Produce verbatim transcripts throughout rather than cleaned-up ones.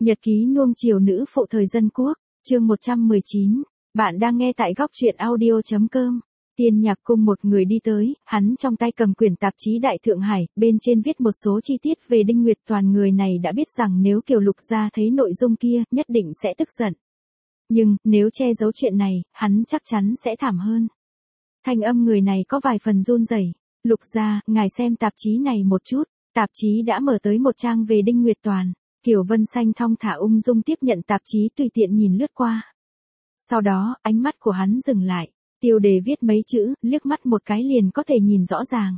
Nhật ký nuông chiều nữ phụ thời dân quốc, chương một trăm mười chín. Bạn đang nghe tại góc truyện audio chấm com. Tiên Nhạc Cung một người đi tới, hắn trong tay cầm quyển tạp chí Đại Thượng Hải, bên trên viết một số chi tiết về Đinh Nguyệt Toàn. Người này đã biết rằng nếu Kiều Lục Gia thấy nội dung kia, nhất định sẽ tức giận. Nhưng, nếu che giấu chuyện này, hắn chắc chắn sẽ thảm hơn. Thanh âm người này có vài phần run rẩy. Lục Gia, ngài xem tạp chí này một chút. Tạp chí đã mở tới một trang về Đinh Nguyệt Toàn. Kiều Vân Xanh thong thả ung dung tiếp nhận tạp chí, tùy tiện nhìn lướt qua. Sau đó, ánh mắt của hắn dừng lại, tiêu đề viết mấy chữ, liếc mắt một cái liền có thể nhìn rõ ràng.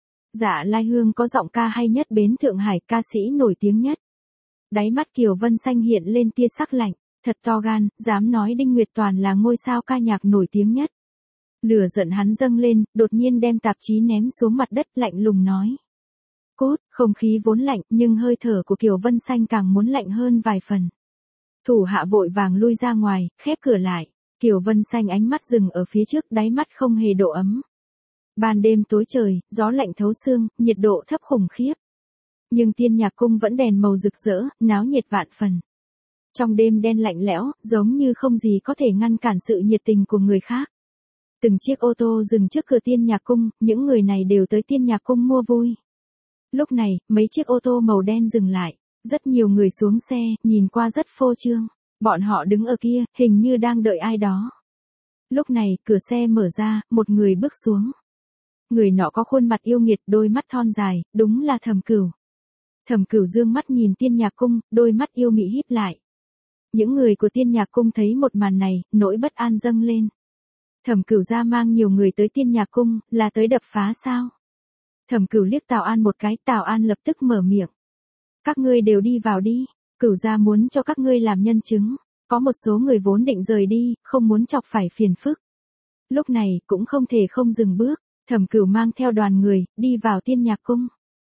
Dạ Lai Hương có giọng ca hay nhất bến Thượng Hải, ca sĩ nổi tiếng nhất. Đáy mắt Kiều Vân Xanh hiện lên tia sắc lạnh, thật to gan, dám nói Đinh Nguyệt Toàn là ngôi sao ca nhạc nổi tiếng nhất. Lửa giận hắn dâng lên, đột nhiên đem tạp chí ném xuống mặt đất, lạnh lùng nói. Cốt, không khí vốn lạnh, nhưng hơi thở của Kiều Vân Xanh càng muốn lạnh hơn vài phần. Thủ hạ vội vàng lui ra ngoài, khép cửa lại. Kiều Vân Xanh ánh mắt dừng ở phía trước, đáy mắt không hề độ ấm. Ban đêm tối trời, gió lạnh thấu xương, nhiệt độ thấp khủng khiếp. Nhưng Tiên Nhạc Cung vẫn đèn màu rực rỡ, náo nhiệt vạn phần. Trong đêm đen lạnh lẽo, giống như không gì có thể ngăn cản sự nhiệt tình của người khác. Từng chiếc ô tô dừng trước cửa Tiên Nhạc Cung, những người này đều tới Tiên Nhạc Cung mua vui. Lúc này, mấy chiếc ô tô màu đen dừng lại, rất nhiều người xuống xe, nhìn qua rất phô trương. Bọn họ đứng ở kia, hình như đang đợi ai đó. Lúc này, cửa xe mở ra, một người bước xuống. Người nọ có khuôn mặt yêu nghiệt, đôi mắt thon dài, đúng là Thẩm Cửu. Thẩm Cửu dương mắt nhìn Tiên Nhạc Cung, đôi mắt yêu mị híp lại. Những người của Tiên Nhạc Cung thấy một màn này, nỗi bất an dâng lên. Thẩm Cửu gia mang nhiều người tới Tiên Nhạc Cung, là tới đập phá sao? Thẩm Cửu liếc Tào An một cái, Tào An lập tức mở miệng. Các ngươi đều đi vào đi, Cửu gia muốn cho các ngươi làm nhân chứng. Có một số người vốn định rời đi, không muốn chọc phải phiền phức. Lúc này, cũng không thể không dừng bước, Thẩm Cửu mang theo đoàn người, đi vào Tiên Nhạc Cung.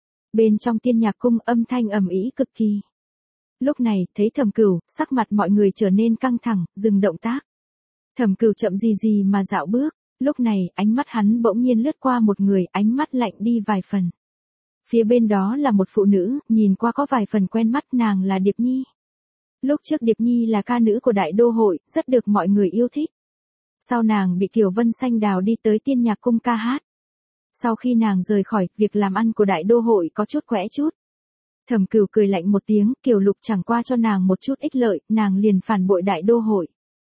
Bên trong Tiên Nhạc Cung âm thanh ầm ĩ cực kỳ. Lúc này, thấy Thẩm Cửu, sắc mặt mọi người trở nên căng thẳng, dừng động tác. Thẩm Cửu chậm gì gì mà dạo bước. Lúc này, ánh mắt hắn bỗng nhiên lướt qua một người, ánh mắt lạnh đi vài phần. Phía bên đó là một phụ nữ, nhìn qua có vài phần quen mắt, nàng là Điệp Nhi. Lúc trước Điệp Nhi là ca nữ của Đại Đô Hội, rất được mọi người yêu thích. Sau nàng bị Kiều Vân Xanh đào đi tới Tiên Nhạc Cung ca hát. Sau khi nàng rời khỏi, việc làm ăn của Đại Đô Hội có chút quẽ chút. Thẩm Cửu cười lạnh một tiếng, Kiều Lục chẳng qua cho nàng một chút ích lợi, nàng liền phản bội Đại Đô Hội.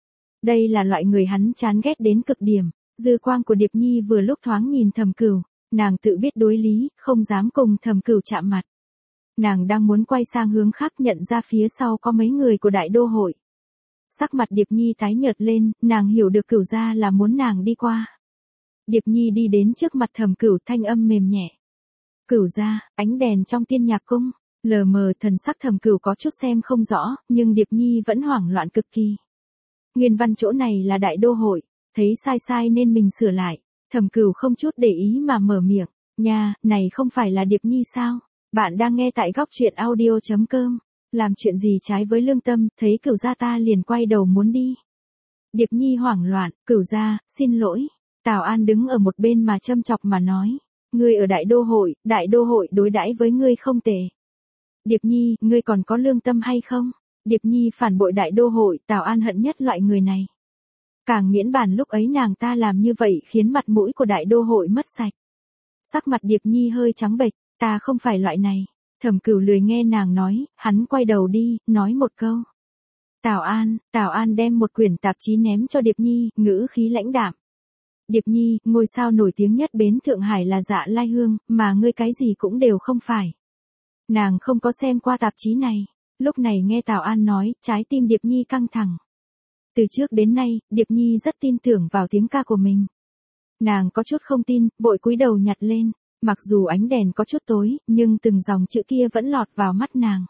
Đây là loại người hắn chán ghét đến cực điểm. Dư quang của Điệp Nhi vừa lúc thoáng nhìn Thẩm Cửu, nàng tự biết đối lý, không dám cùng Thẩm Cửu chạm mặt. Nàng đang muốn quay sang hướng khác, nhận ra phía sau có mấy người của Đại Đô Hội. Sắc mặt Điệp Nhi tái nhợt lên, nàng hiểu được Cửu gia là muốn nàng đi qua. Điệp Nhi đi đến trước mặt Thẩm Cửu, thanh âm mềm nhẹ. Cửu gia, ánh đèn trong Tiên Nhạc Cung, lờ mờ, thần sắc Thẩm Cửu có chút xem không rõ, nhưng Điệp Nhi vẫn hoảng loạn cực kỳ. Nguyên văn chỗ này là Đại Đô Hội. Thấy sai sai nên mình sửa lại, Thẩm Cửu không chút để ý mà mở miệng, nha, này không phải là Điệp Nhi sao? Bạn đang nghe tại góc truyện audio chấm com, làm chuyện gì trái với lương tâm, thấy Cửu gia ta liền quay đầu muốn đi. Điệp Nhi hoảng loạn, Cửu gia, xin lỗi. Tào An đứng ở một bên mà châm chọc mà nói, ngươi ở Đại Đô Hội, Đại Đô Hội đối đãi với ngươi không tệ. Điệp Nhi, ngươi còn có lương tâm hay không? Điệp Nhi phản bội Đại Đô Hội, Tào An hận nhất loại người này. Càng miễn bản lúc ấy nàng ta làm như vậy khiến mặt mũi của Đại Đô Hội mất sạch. Sắc mặt Điệp Nhi hơi trắng bệch, ta không phải loại này. Thẩm Cửu lười nghe nàng nói, hắn quay đầu đi, nói một câu. Tào An, Tào An đem một quyển tạp chí ném cho Điệp Nhi, ngữ khí lãnh đạm. Điệp Nhi, ngôi sao nổi tiếng nhất bến Thượng Hải là Dạ Lai Hương, mà ngươi cái gì cũng đều không phải. Nàng không có xem qua tạp chí này. Lúc này nghe Tào An nói, trái tim Điệp Nhi căng thẳng. Từ trước đến nay, Điệp Nhi rất tin tưởng vào tiếng ca của mình. Nàng có chút không tin, vội cúi đầu nhặt lên, mặc dù ánh đèn có chút tối, nhưng từng dòng chữ kia vẫn lọt vào mắt nàng.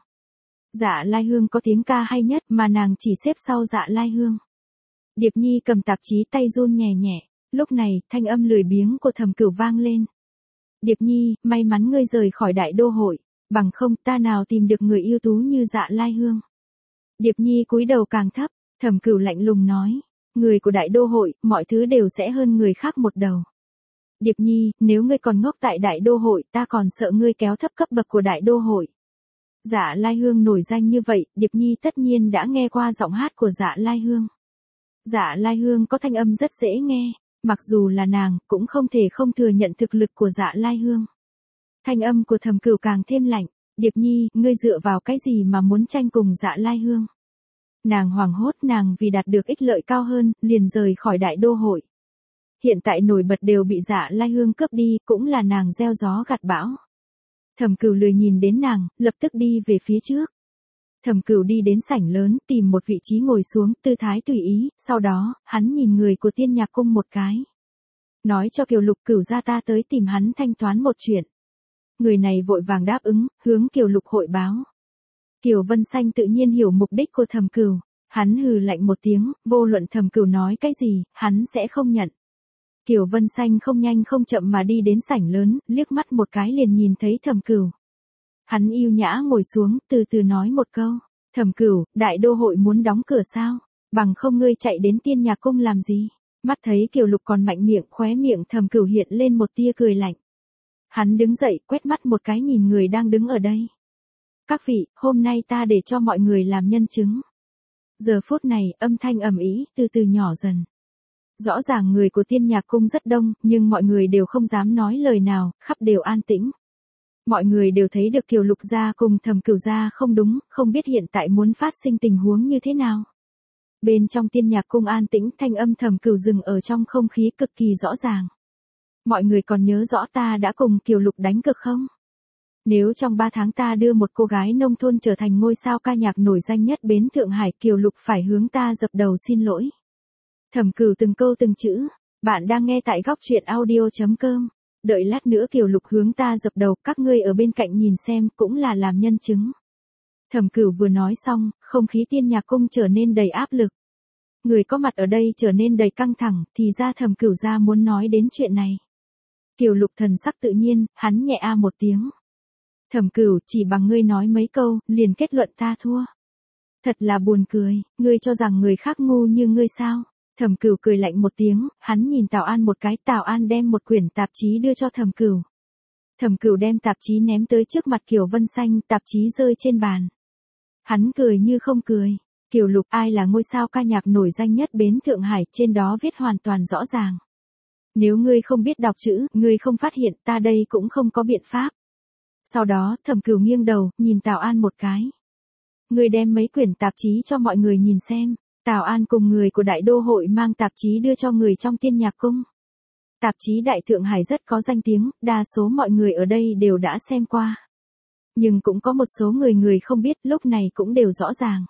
Dạ Lai Hương có tiếng ca hay nhất mà nàng chỉ xếp sau Dạ Lai Hương. Điệp Nhi cầm tạp chí tay run nhẹ nhẹ, lúc này, thanh âm lười biếng của Thẩm Cửu vang lên. Điệp Nhi, may mắn ngươi rời khỏi Đại Đô Hội, bằng không ta nào tìm được người ưu tú như Dạ Lai Hương. Điệp Nhi cúi đầu càng thấp. Thẩm Cửu lạnh lùng nói, người của Đại Đô Hội, mọi thứ đều sẽ hơn người khác một đầu. Điệp Nhi, nếu ngươi còn ngốc tại Đại Đô Hội, ta còn sợ ngươi kéo thấp cấp bậc của Đại Đô Hội. Dạ Lai Hương nổi danh như vậy, Điệp Nhi tất nhiên đã nghe qua giọng hát của Dạ Lai Hương. Dạ Lai Hương có thanh âm rất dễ nghe, mặc dù là nàng, cũng không thể không thừa nhận thực lực của Dạ Lai Hương. Thanh âm của Thẩm Cửu càng thêm lạnh, Điệp Nhi, ngươi dựa vào cái gì mà muốn tranh cùng Dạ Lai Hương? Nàng hoảng hốt, nàng vì đạt được ích lợi cao hơn, liền rời khỏi đại đô hội. Hiện tại nổi bật đều bị Dạ Lai Hương cướp đi, cũng là nàng gieo gió gặt bão. Thẩm Cửu lười nhìn đến nàng, lập tức đi về phía trước. Thẩm Cửu đi đến sảnh lớn, tìm một vị trí ngồi xuống, tư thái tùy ý, sau đó, hắn nhìn người của Tiên Nhạc Cung một cái. Nói cho Kiều Lục Cửu gia ta tới tìm hắn thanh toán một chuyện. Người này vội vàng đáp ứng, hướng Kiều Lục hội báo. Kiều Vân Xanh tự nhiên hiểu mục đích của Thẩm Cửu, hắn hừ lạnh một tiếng, vô luận Thẩm Cửu nói cái gì, hắn sẽ không nhận. Kiều Vân Xanh không nhanh không chậm mà đi đến sảnh lớn, liếc mắt một cái liền nhìn thấy Thẩm Cửu. Hắn yêu nhã ngồi xuống, từ từ nói một câu, Thẩm Cửu, đại đô hội muốn đóng cửa sao, bằng không ngươi chạy đến Tiên Nhạc Cung làm gì? Mắt thấy Kiều Lục còn mạnh miệng, khóe miệng Thẩm Cửu hiện lên một tia cười lạnh. Hắn đứng dậy, quét mắt một cái nhìn người đang đứng ở đây. Các vị, hôm nay ta để cho mọi người làm nhân chứng. Giờ phút này, âm thanh ầm ĩ từ từ nhỏ dần. Rõ ràng người của Tiên Nhạc Cung rất đông, nhưng mọi người đều không dám nói lời nào, khắp đều an tĩnh. Mọi người đều thấy được Kiều Lục gia cùng Thẩm Cửu gia không đúng, không biết hiện tại muốn phát sinh tình huống như thế nào. Bên trong Tiên Nhạc Cung an tĩnh, thanh âm Thẩm Cửu dừng ở trong không khí cực kỳ rõ ràng. Mọi người còn nhớ rõ ta đã cùng Kiều Lục đánh cược không? Nếu trong ba tháng ta đưa một cô gái nông thôn trở thành ngôi sao ca nhạc nổi danh nhất bến Thượng Hải, Kiều Lục phải hướng ta dập đầu xin lỗi. Thẩm Cửu từng câu từng chữ, bạn đang nghe tại góc truyện audio chấm com. Đợi lát nữa Kiều Lục hướng ta dập đầu, các ngươi ở bên cạnh nhìn xem, cũng là làm nhân chứng. Thẩm Cửu vừa nói xong, không khí Tiên Nhạc Cung trở nên đầy áp lực. Người có mặt ở đây trở nên đầy căng thẳng, thì ra Thẩm Cửu gia muốn nói đến chuyện này. Kiều Lục thần sắc tự nhiên, hắn nhẹ a một tiếng. Thẩm Cửu, chỉ bằng ngươi nói mấy câu, liền kết luận ta thua. Thật là buồn cười, ngươi cho rằng người khác ngu như ngươi sao? Thẩm Cửu cười lạnh một tiếng, hắn nhìn Tào An một cái, Tào An đem một quyển tạp chí đưa cho Thẩm Cửu. Thẩm Cửu đem tạp chí ném tới trước mặt Kiều Vân Xanh, tạp chí rơi trên bàn. Hắn cười như không cười. Kiều Lục, ai là ngôi sao ca nhạc nổi danh nhất bến Thượng Hải, trên đó viết hoàn toàn rõ ràng. Nếu ngươi không biết đọc chữ, ngươi không phát hiện, ta đây cũng không có biện pháp. Sau đó, Thẩm Cửu nghiêng đầu, nhìn Tào An một cái. Ngươi đem mấy quyển tạp chí cho mọi người nhìn xem. Tào An cùng người của đại đô hội mang tạp chí đưa cho người trong Tiên Nhạc Cung. Tạp chí Đại Thượng Hải rất có danh tiếng, đa số mọi người ở đây đều đã xem qua. Nhưng cũng có một số người người không biết, lúc này cũng đều rõ ràng.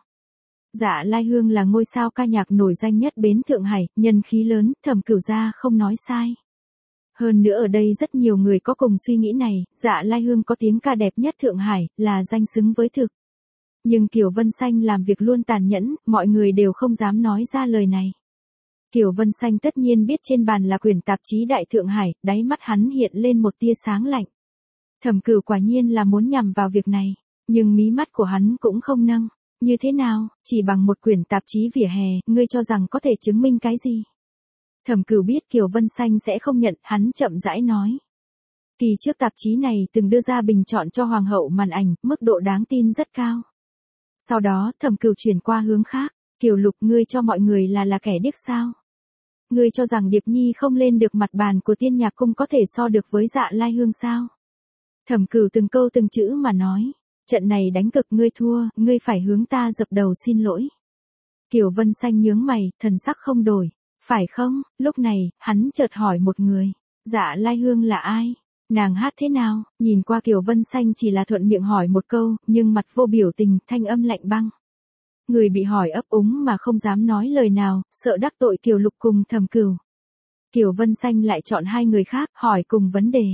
Dạ Lai Hương là ngôi sao ca nhạc nổi danh nhất bến Thượng Hải, nhân khí lớn, Thẩm Cửu gia không nói sai. Hơn nữa ở đây rất nhiều người có cùng suy nghĩ này, Dạ Lai Hương có tiếng ca đẹp nhất Thượng Hải, là danh xứng với thực. Nhưng Kiều Vân Xanh làm việc luôn tàn nhẫn, mọi người đều không dám nói ra lời này. Kiều Vân Xanh tất nhiên biết trên bàn là quyển tạp chí Đại Thượng Hải, đáy mắt hắn hiện lên một tia sáng lạnh. Thẩm Cửu quả nhiên là muốn nhằm vào việc này, nhưng mí mắt của hắn cũng không nâng. Như thế nào, chỉ bằng một quyển tạp chí vỉa hè, ngươi cho rằng có thể chứng minh cái gì? Thẩm Cửu biết Kiều Vân Xanh sẽ không nhận, hắn chậm rãi nói. Kỳ trước tạp chí này từng đưa ra bình chọn cho Hoàng hậu màn ảnh, mức độ đáng tin rất cao. Sau đó, Thẩm Cửu chuyển qua hướng khác, Kiều Lục, ngươi cho mọi người là là kẻ điếc sao? Ngươi cho rằng Điệp Nhi không lên được mặt bàn của Tiên Nhạc Cung có thể so được với Dạ Lai Hương sao? Thẩm Cửu từng câu từng chữ mà nói, trận này đánh cực ngươi thua, ngươi phải hướng ta dập đầu xin lỗi. Kiều Vân Xanh nhướng mày, thần sắc không đổi, phải không? Lúc này, hắn chợt hỏi một người, Dạ Lai Hương là ai? Nàng hát thế nào? Nhìn qua Kiều Vân Xanh chỉ là thuận miệng hỏi một câu, nhưng mặt vô biểu tình, thanh âm lạnh băng. Người bị hỏi ấp úng mà không dám nói lời nào, sợ đắc tội Kiều Lục cùng Thẩm Cửu. Kiều Vân Xanh lại chọn hai người khác, hỏi cùng vấn đề.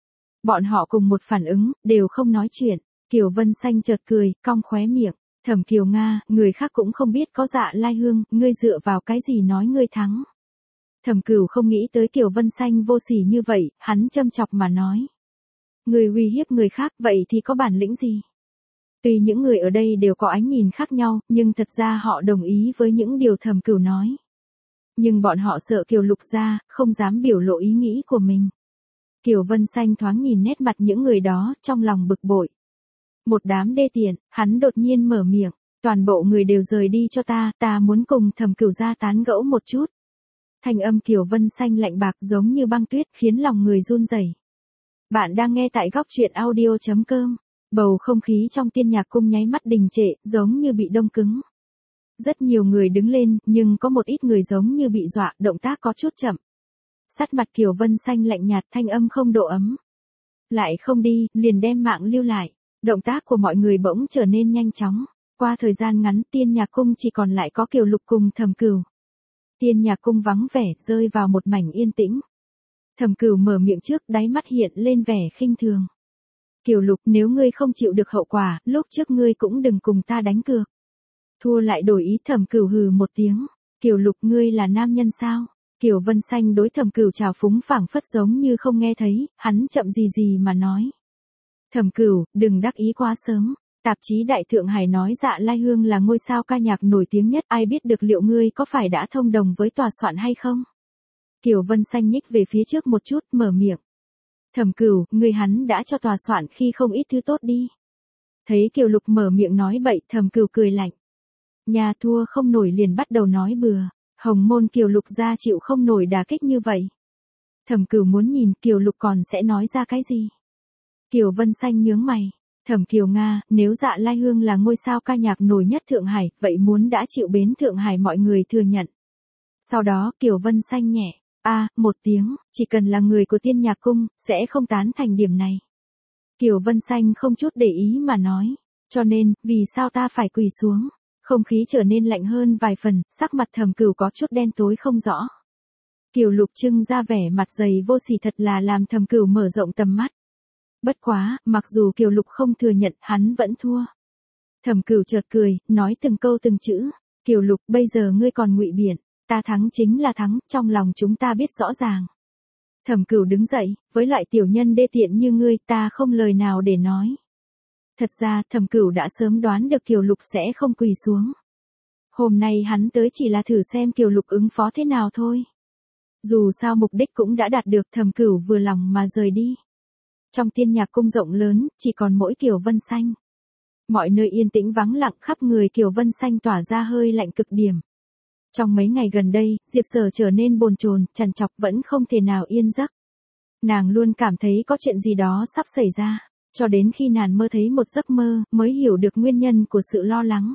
Bọn họ cùng một phản ứng, đều không nói chuyện. Kiều Vân Xanh chợt cười, cong khóe miệng. Thẩm Kiều Nga, người khác cũng không biết có Dạ Lai Hương, ngươi dựa vào cái gì nói ngươi thắng. Thẩm Cửu không nghĩ tới Kiều Vân Xanh vô sỉ như vậy, hắn châm chọc mà nói. Người uy hiếp người khác, vậy thì có bản lĩnh gì? Tuy những người ở đây đều có ánh nhìn khác nhau, nhưng thật ra họ đồng ý với những điều Thẩm Cửu nói. Nhưng bọn họ sợ Kiều Lục gia, không dám biểu lộ ý nghĩ của mình. Kiều Vân Xanh thoáng nhìn nét mặt những người đó, trong lòng bực bội. Một đám đê tiện, hắn đột nhiên mở miệng, toàn bộ người đều rời đi cho ta, ta muốn cùng Thẩm Cửu gia tán gẫu một chút. Thanh âm Kiều Vân Xanh lạnh bạc giống như băng tuyết khiến lòng người run rẩy. Bạn đang nghe tại góc truyện audio chấm com. Bầu không khí trong tiên nhạc cung nháy mắt đình trệ, giống như bị đông cứng. Rất nhiều người đứng lên, nhưng có một ít người giống như bị dọa, động tác có chút chậm. Sắc mặt Kiều Vân Xanh lạnh nhạt, thanh âm không độ ấm. Lại không đi, liền đem mạng lưu lại. Động tác của mọi người bỗng trở nên nhanh chóng. Qua thời gian ngắn, tiên nhạc cung chỉ còn lại có Kiều Lục cùng Thẩm Cửu. Tiên nhạc cung vắng vẻ, rơi vào một mảnh yên tĩnh. Thẩm Cửu mở miệng trước, đáy mắt hiện lên vẻ khinh thường. Kiều Lục, nếu ngươi không chịu được hậu quả, lúc trước ngươi cũng đừng cùng ta đánh cược. Thua lại đổi ý. Thẩm Cửu hừ một tiếng. Kiều Lục, ngươi là nam nhân sao? Kiều Vân Xanh đối Thẩm Cửu trào phúng phảng phất giống như không nghe thấy, hắn chậm gì gì mà nói. Thẩm Cửu, đừng đắc ý quá sớm. Tạp chí Đại Thượng Hải nói Dạ Lai Hương là ngôi sao ca nhạc nổi tiếng nhất, ai biết được liệu ngươi có phải đã thông đồng với tòa soạn hay không? Kiều Vân Xanh nhích về phía trước một chút, mở miệng. Thẩm Cửu, người hắn đã cho tòa soạn khi không ít thứ tốt đi. Thấy Kiều Lục mở miệng nói bậy, Thẩm Cửu cười lạnh. Nhà thua không nổi liền bắt đầu nói bừa, hồng môn Kiều Lục gia chịu không nổi đả kích như vậy. Thẩm Cửu muốn nhìn Kiều Lục còn sẽ nói ra cái gì. Kiều Vân Xanh nhướng mày. Thẩm Kiều Nga, nếu Dạ Lai Hương là ngôi sao ca nhạc nổi nhất Thượng Hải, vậy muốn đã chịu bến Thượng Hải mọi người thừa nhận. Sau đó Kiều Vân Xanh nhẹ, a à, một tiếng, chỉ cần là người của tiên nhạc cung, sẽ không tán thành điểm này. Kiều Vân Xanh không chút để ý mà nói, cho nên, vì sao ta phải quỳ xuống? Không khí trở nên lạnh hơn vài phần, sắc mặt Thẩm Cửu có chút đen tối không rõ. Kiều Lục trưng ra vẻ mặt dày vô sỉ thật là làm Thẩm Cửu mở rộng tầm mắt. Bất quá, mặc dù Kiều Lục không thừa nhận, hắn vẫn thua. Thẩm Cửu chợt cười, nói từng câu từng chữ. Kiều Lục, bây giờ ngươi còn ngụy biện, ta thắng chính là thắng, trong lòng chúng ta biết rõ ràng. Thẩm Cửu đứng dậy, với loại tiểu nhân đê tiện như ngươi, ta không lời nào để nói. Thật ra, Thẩm Cửu đã sớm đoán được Kiều Lục sẽ không quỳ xuống. Hôm nay hắn tới chỉ là thử xem Kiều Lục ứng phó thế nào thôi. Dù sao mục đích cũng đã đạt được, Thẩm Cửu vừa lòng mà rời đi. Trong tiên nhạc cung rộng lớn, chỉ còn mỗi Kiều Vân Xanh. Mọi nơi yên tĩnh vắng lặng, khắp người Kiều Vân Xanh tỏa ra hơi lạnh cực điểm. Trong mấy ngày gần đây, Diệp Sở trở nên bồn chồn, trằn trọc vẫn không thể nào yên giấc. Nàng luôn cảm thấy có chuyện gì đó sắp xảy ra, cho đến khi nàng mơ thấy một giấc mơ, mới hiểu được nguyên nhân của sự lo lắng.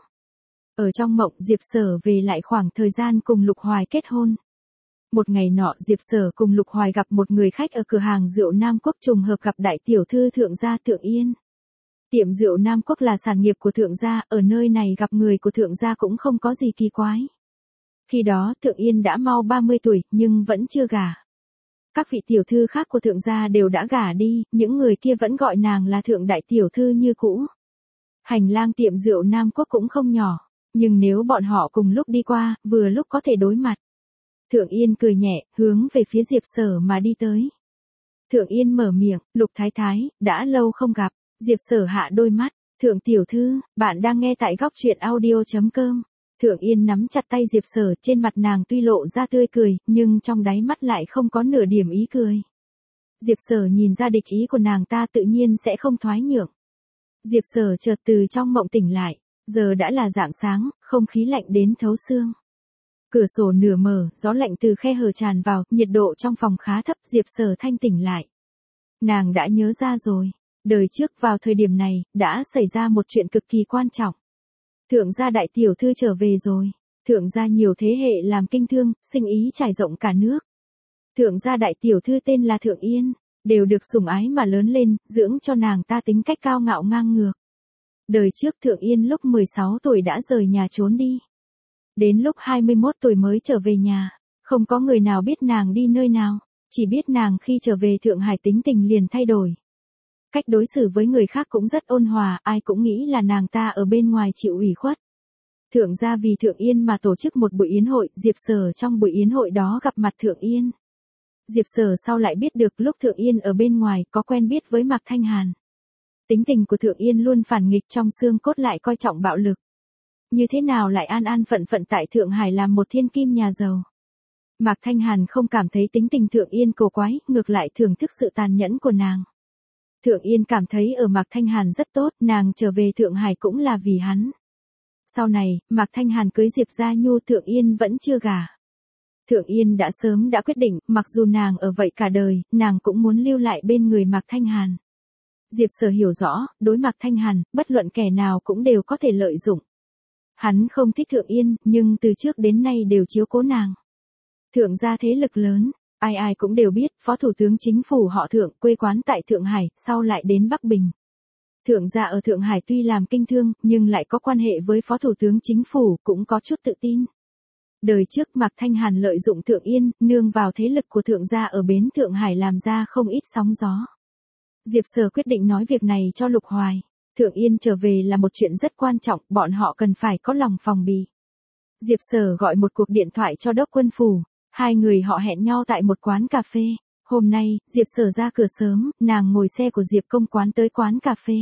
Ở trong mộng, Diệp Sở về lại khoảng thời gian cùng Lục Hoài kết hôn. Một ngày nọ, Diệp Sở cùng Lục Hoài gặp một người khách ở cửa hàng rượu Nam Quốc, trùng hợp gặp đại tiểu thư Thượng gia Thượng Yên. Tiệm rượu Nam Quốc là sản nghiệp của Thượng gia, ở nơi này gặp người của Thượng gia cũng không có gì kỳ quái. Khi đó Thượng Yên đã mau ba mươi tuổi, nhưng vẫn chưa gả. Các vị tiểu thư khác của Thượng gia đều đã gả đi, những người kia vẫn gọi nàng là Thượng đại tiểu thư như cũ. Hành lang tiệm rượu Nam Quốc cũng không nhỏ, nhưng nếu bọn họ cùng lúc đi qua, vừa lúc có thể đối mặt. Thượng Yên cười nhẹ, hướng về phía Diệp Sở mà đi tới. Thượng Yên mở miệng, Lục Thái Thái, đã lâu không gặp. Diệp Sở hạ đôi mắt, Thượng tiểu thư, bạn đang nghe tại góc truyện audio chấm com. Thượng Yên nắm chặt tay Diệp Sở, trên mặt nàng tuy lộ ra tươi cười, nhưng trong đáy mắt lại không có nửa điểm ý cười. Diệp Sở nhìn ra địch ý của nàng ta tự nhiên sẽ không thoái nhượng. Diệp Sở chợt từ trong mộng tỉnh lại, giờ đã là rạng sáng, không khí lạnh đến thấu xương. Cửa sổ nửa mở, gió lạnh từ khe hở tràn vào, nhiệt độ trong phòng khá thấp, Diệp Sở thanh tỉnh lại. Nàng đã nhớ ra rồi, đời trước vào thời điểm này, đã xảy ra một chuyện cực kỳ quan trọng. Thượng gia đại tiểu thư trở về rồi. Thượng gia nhiều thế hệ làm kinh thương, sinh ý trải rộng cả nước. Thượng gia đại tiểu thư tên là Thượng Yên, đều được sủng ái mà lớn lên, dưỡng cho nàng ta tính cách cao ngạo ngang ngược. Đời trước Thượng Yên lúc mười sáu tuổi đã rời nhà trốn đi. Đến lúc hai mươi mốt tuổi mới trở về nhà, không có người nào biết nàng đi nơi nào, chỉ biết nàng khi trở về Thượng Hải tính tình liền thay đổi. Cách đối xử với người khác cũng rất ôn hòa, ai cũng nghĩ là nàng ta ở bên ngoài chịu ủy khuất. Thượng gia vì Thượng Yên mà tổ chức một buổi yến hội, Diệp Sở trong buổi yến hội đó gặp mặt Thượng Yên. Diệp Sở sau lại biết được lúc Thượng Yên ở bên ngoài có quen biết với Mạc Thanh Hàn. Tính tình của Thượng Yên luôn phản nghịch, trong xương cốt lại coi trọng bạo lực. Như thế nào lại an an phận phận tại Thượng Hải làm một thiên kim nhà giàu. Mạc Thanh Hàn không cảm thấy tính tình Thượng Yên cổ quái, ngược lại thưởng thức sự tàn nhẫn của nàng. Thượng Yên cảm thấy ở Mạc Thanh Hàn rất tốt, nàng trở về Thượng Hải cũng là vì hắn. Sau này, Mạc Thanh Hàn cưới Diệp Gia Nhu, Thượng Yên vẫn chưa gả. Thượng Yên đã sớm đã quyết định, mặc dù nàng ở vậy cả đời, nàng cũng muốn lưu lại bên người Mạc Thanh Hàn. Diệp Sở hiểu rõ, đối Mạc Thanh Hàn, bất luận kẻ nào cũng đều có thể lợi dụng. Hắn không thích Thượng Yên, nhưng từ trước đến nay đều chiếu cố nàng. Thượng gia thế lực lớn, ai ai cũng đều biết, Phó Thủ tướng Chính phủ họ Thượng, quê quán tại Thượng Hải, sau lại đến Bắc Bình. Thượng gia ở Thượng Hải tuy làm kinh thương, nhưng lại có quan hệ với Phó Thủ tướng Chính phủ, cũng có chút tự tin. Đời trước Mạc Thanh Hàn lợi dụng Thượng Yên, nương vào thế lực của Thượng gia ở bến Thượng Hải làm ra không ít sóng gió. Diệp Sở quyết định nói việc này cho Lục Hoài. Thượng Yên trở về là một chuyện rất quan trọng, bọn họ cần phải có lòng phòng bị. Diệp Sở gọi một cuộc điện thoại cho Đốc Quân Phủ. Hai người họ hẹn nhau tại một quán cà phê. Hôm nay, Diệp Sở ra cửa sớm, nàng ngồi xe của Diệp Công Quán tới quán cà phê.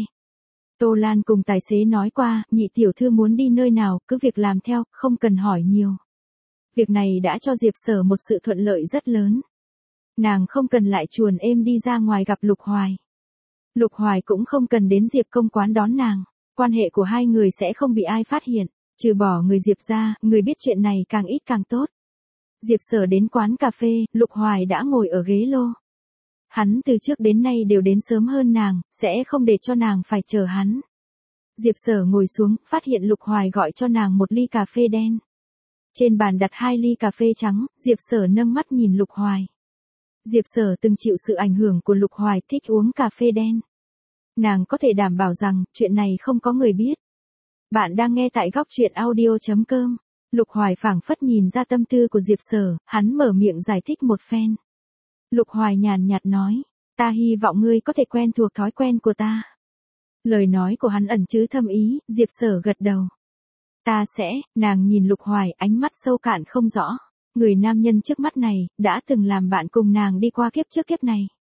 Tô Lan cùng tài xế nói qua, nhị tiểu thư muốn đi nơi nào, cứ việc làm theo, không cần hỏi nhiều. Việc này đã cho Diệp Sở một sự thuận lợi rất lớn. Nàng không cần lại chuồn êm đi ra ngoài gặp Lục Hoài. Lục Hoài cũng không cần đến Diệp Công Quán đón nàng. Quan hệ của hai người sẽ không bị ai phát hiện. Trừ bỏ người Diệp ra, người biết chuyện này càng ít càng tốt. Diệp Sở đến quán cà phê, Lục Hoài đã ngồi ở ghế lô. Hắn từ trước đến nay đều đến sớm hơn nàng, sẽ không để cho nàng phải chờ hắn. Diệp Sở ngồi xuống, phát hiện Lục Hoài gọi cho nàng một ly cà phê đen. Trên bàn đặt hai ly cà phê trắng, Diệp Sở nâng mắt nhìn Lục Hoài. Diệp Sở từng chịu sự ảnh hưởng của Lục Hoài thích uống cà phê đen. Nàng có thể đảm bảo rằng, chuyện này không có người biết. Bạn đang nghe tại góc truyện audio chấm com. Lục Hoài phảng phất nhìn ra tâm tư của Diệp Sở, hắn mở miệng giải thích một phen. Lục Hoài nhàn nhạt nói, ta hy vọng ngươi có thể quen thuộc thói quen của ta. Lời nói của hắn ẩn chứa thâm ý, Diệp Sở gật đầu. Ta sẽ, nàng nhìn Lục Hoài, ánh mắt sâu cạn không rõ. Người nam nhân trước mắt này, đã từng làm bạn cùng nàng đi qua kiếp trước kiếp này.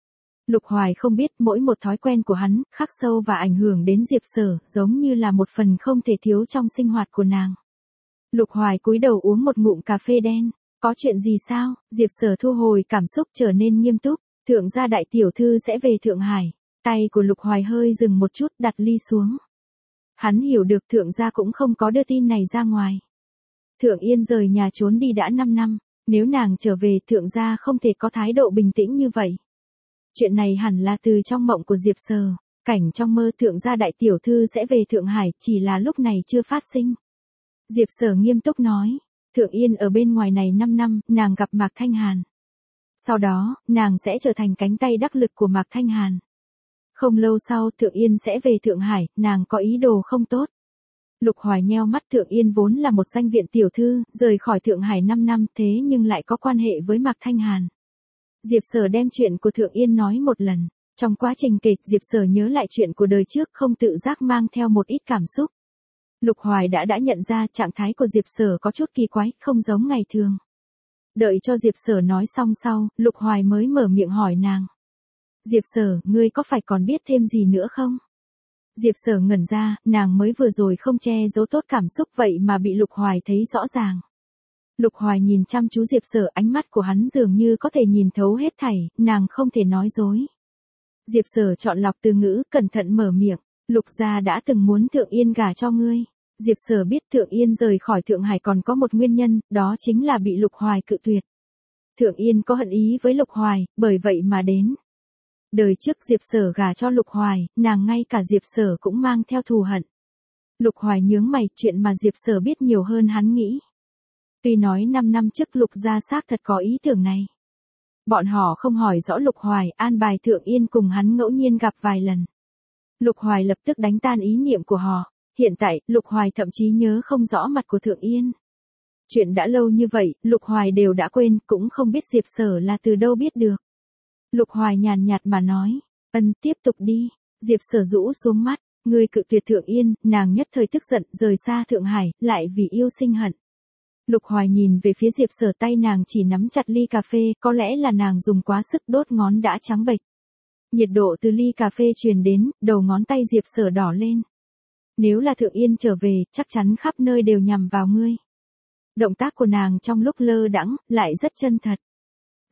Lục Hoài không biết mỗi một thói quen của hắn, khắc sâu và ảnh hưởng đến Diệp Sở, giống như là một phần không thể thiếu trong sinh hoạt của nàng. Lục Hoài cúi đầu uống một ngụm cà phê đen. Có chuyện gì sao? Diệp Sở thu hồi cảm xúc trở nên nghiêm túc. Thượng gia đại tiểu thư sẽ về Thượng Hải. Tay của Lục Hoài hơi dừng một chút, đặt ly xuống. Hắn hiểu được Thượng gia cũng không có đưa tin này ra ngoài. Thượng Yên rời nhà trốn đi đã năm năm. Nếu nàng trở về, Thượng gia không thể có thái độ bình tĩnh như vậy. Chuyện này hẳn là từ trong mộng của Diệp Sở. Cảnh trong mơ Thượng gia đại tiểu thư sẽ về Thượng Hải, chỉ là lúc này chưa phát sinh. Diệp Sở nghiêm túc nói. Thượng Yên ở bên ngoài này năm năm, nàng gặp Mạc Thanh Hàn. Sau đó, nàng sẽ trở thành cánh tay đắc lực của Mạc Thanh Hàn. Không lâu sau, Thượng Yên sẽ về Thượng Hải, nàng có ý đồ không tốt. Lục Hoài nheo mắt. Thượng Yên vốn là một danh viện tiểu thư, rời khỏi Thượng Hải năm năm, thế nhưng lại có quan hệ với Mạc Thanh Hàn. Diệp Sở đem chuyện của Thượng Yên nói một lần. Trong quá trình kể, Diệp Sở nhớ lại chuyện của đời trước, không tự giác mang theo một ít cảm xúc. Lục Hoài đã đã nhận ra trạng thái của Diệp Sở có chút kỳ quái, không giống ngày thường. Đợi cho Diệp Sở nói xong sau, Lục Hoài mới mở miệng hỏi nàng. Diệp Sở, ngươi có phải còn biết thêm gì nữa không? Diệp Sở ngẩn ra, nàng mới vừa rồi không che giấu tốt cảm xúc vậy mà bị Lục Hoài thấy rõ ràng. Lục Hoài nhìn chăm chú Diệp Sở, ánh mắt của hắn dường như có thể nhìn thấu hết thảy, nàng không thể nói dối. Diệp Sở chọn lọc từ ngữ, cẩn thận mở miệng. Lục gia đã từng muốn Thượng Yên gả cho ngươi. Diệp Sở biết Thượng Yên rời khỏi Thượng Hải còn có một nguyên nhân, đó chính là bị Lục Hoài cự tuyệt. Thượng Yên có hận ý với Lục Hoài, bởi vậy mà đến. Đời trước Diệp Sở gả cho Lục Hoài, nàng ngay cả Diệp Sở cũng mang theo thù hận. Lục Hoài nhướng mày, chuyện mà Diệp Sở biết nhiều hơn hắn nghĩ. Tuy nói năm năm trước Lục gia xác thật có ý tưởng này. Bọn họ không hỏi rõ Lục Hoài, an bài Thượng Yên cùng hắn ngẫu nhiên gặp vài lần. Lục Hoài lập tức đánh tan ý niệm của họ. Hiện tại, Lục Hoài thậm chí nhớ không rõ mặt của Thượng Yên. Chuyện đã lâu như vậy, Lục Hoài đều đã quên, cũng không biết Diệp Sở là từ đâu biết được. Lục Hoài nhàn nhạt mà nói, ân, tiếp tục đi. Diệp Sở rũ xuống mắt, ngươi cự tuyệt Thượng Yên, nàng nhất thời tức giận, rời xa Thượng Hải, lại vì yêu sinh hận. Lục Hoài nhìn về phía Diệp Sở, tay nàng chỉ nắm chặt ly cà phê, có lẽ là nàng dùng quá sức, đốt ngón đã trắng bệch. Nhiệt độ từ ly cà phê truyền đến, đầu ngón tay Diệp Sở đỏ lên. Nếu là Thượng Yên trở về, chắc chắn khắp nơi đều nhằm vào ngươi. Động tác của nàng trong lúc lơ đãng, lại rất chân thật.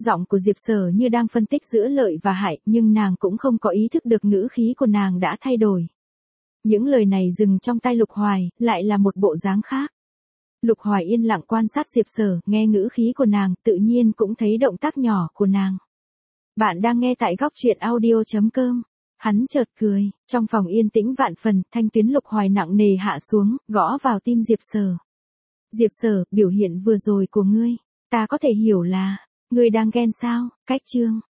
Giọng của Diệp Sở như đang phân tích giữa lợi và hại, nhưng nàng cũng không có ý thức được ngữ khí của nàng đã thay đổi. Những lời này dừng trong tai Lục Hoài, lại là một bộ dáng khác. Lục Hoài yên lặng quan sát Diệp Sở, nghe ngữ khí của nàng, tự nhiên cũng thấy động tác nhỏ của nàng. Bạn đang nghe tại góc truyện audio chấm com. Hắn chợt cười, trong phòng yên tĩnh vạn phần, thanh tuyến Lục Hoài nặng nề hạ xuống, gõ vào tim Diệp Sở. Diệp Sở, biểu hiện vừa rồi của ngươi, ta có thể hiểu là, ngươi đang ghen sao? Cách chương,